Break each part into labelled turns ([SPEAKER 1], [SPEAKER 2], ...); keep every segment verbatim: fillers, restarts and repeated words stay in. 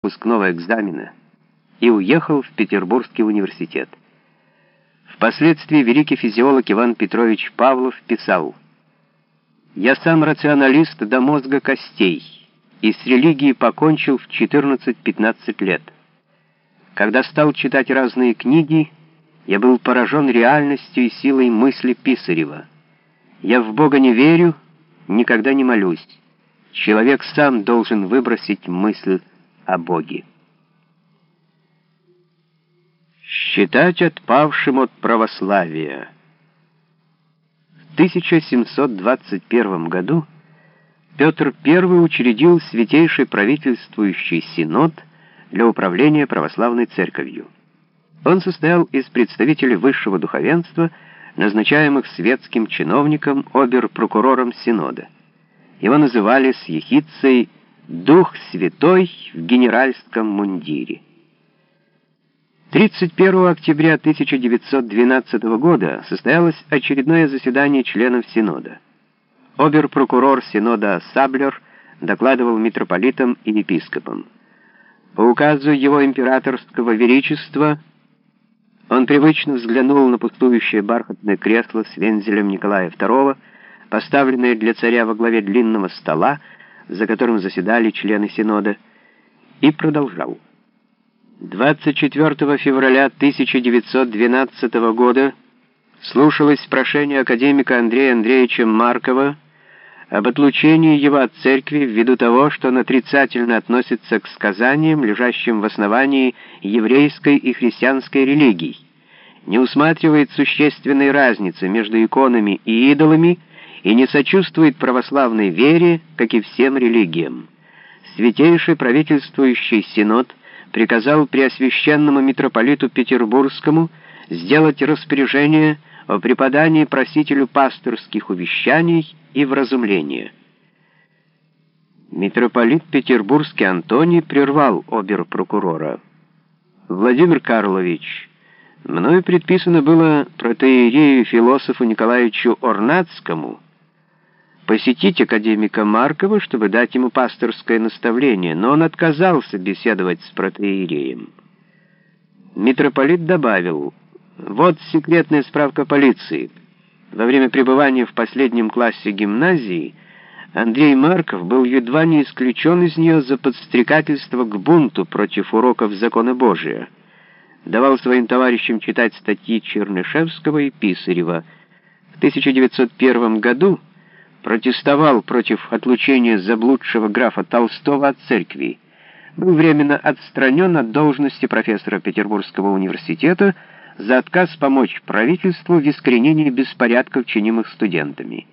[SPEAKER 1] выпускного экзамена и уехал в Петербургский университет. Впоследствии великий физиолог Иван Петрович Павлов писал: «Я сам рационалист до мозга костей и с религией покончил в четырнадцать-пятнадцать лет. Когда стал читать разные книги, я был поражен реальностью и силой мысли Писарева. Я в Бога не верю, никогда не молюсь. Человек сам должен выбросить мысль о Боге». Считать отпавшим от православия. В тысяча семьсот двадцать первом году Петр Первый учредил Святейший правительствующий синод для управления православной церковью. Он состоял из представителей высшего духовенства, назначаемых светским чиновником, обер-прокурором синода. Его называли с ехидцей «Дух Святой в генеральском мундире». тридцать первого октября тысяча девятьсот двенадцатого года состоялось очередное заседание членов Синода. Обер-прокурор Синода Саблер докладывал митрополитам и епископам. По указу его императорского величества он привычно взглянул на пустующее бархатное кресло с вензелем Николая Второго, поставленное для царя во главе длинного стола, за которым заседали члены Синода, и продолжал. двадцать четвёртого февраля тысяча девятьсот двенадцатого года слушалось прошение академика Андрея Андреевича Маркова об отлучении его от церкви ввиду того, что он отрицательно относится к сказаниям, лежащим в основании еврейской и христианской религий, не усматривает существенной разницы между иконами и идолами и не сочувствует православной вере, как и всем религиям. Святейший правительствующий синод приказал преосвященному митрополиту Петербургскому сделать распоряжение о преподании просителю пасторских увещаний и вразумления. Митрополит Петербургский Антоний прервал обер-прокурора. «Владимир Карлович, мною предписано было протоиерею философу Николаевичу Орнатскому посетить академика Маркова, чтобы дать ему пасторское наставление, но он отказался беседовать с протоиереем». Митрополит добавил: «Вот секретная справка полиции. Во время пребывания в последнем классе гимназии Андрей Марков был едва не исключен из нее за подстрекательство к бунту против уроков закона Божия. Давал своим товарищам читать статьи Чернышевского и Писарева. В тысяча девятьсот первом году протестовал против отлучения заблудшего графа Толстого от церкви. Был временно отстранен от должности профессора Петербургского университета за отказ помочь правительству в искоренении беспорядков, чинимых студентами».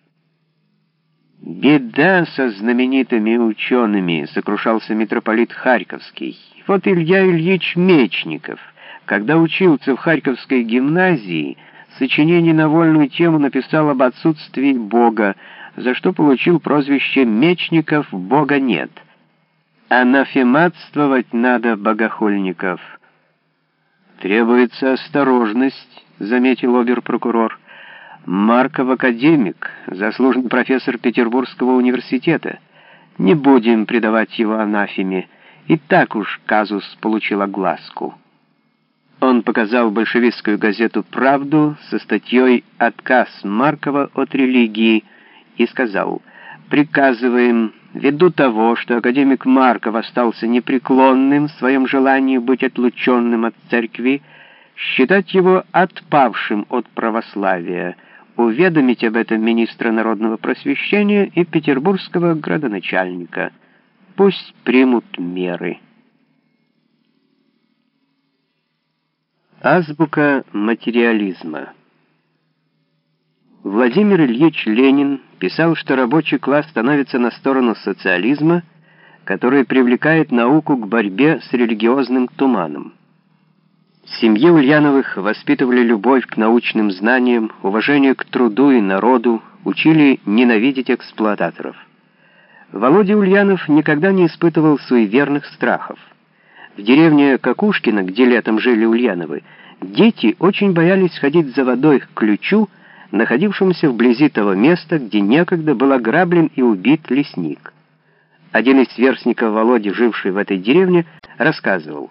[SPEAKER 1] «Беда со знаменитыми учеными», — сокрушался митрополит Харьковский. «Вот Илья Ильич Мечников, когда учился в Харьковской гимназии, сочинение на вольную тему написал об отсутствии Бога, за что получил прозвище «Мечников Бога нет». Анафематствовать надо богохульников». «Требуется осторожность», — заметил обер-прокурор. «Марков академик, заслуженный профессор Петербургского университета. Не будем предавать его анафеме. И так уж казус получил огласку». Он показал большевистскую газету «Правду» со статьей «Отказ Маркова от религии» и сказал: «Приказываем, ввиду того, что академик Марков остался непреклонным в своем желании быть отлученным от церкви, считать его отпавшим от православия, уведомить об этом министра народного просвещения и петербургского градоначальника. Пусть примут меры». Азбука материализма. Владимир Ильич Ленин писал, что рабочий класс становится на сторону социализма, который привлекает науку к борьбе с религиозным туманом. В семье Ульяновых воспитывали любовь к научным знаниям, уважение к труду и народу, учили ненавидеть эксплуататоров. Володя Ульянов никогда не испытывал суеверных страхов. В деревне Кокушкино, где летом жили Ульяновы, дети очень боялись ходить за водой к ключу, находившемуся вблизи того места, где некогда был ограблен и убит лесник. Один из сверстников Володи, живший в этой деревне, рассказывал: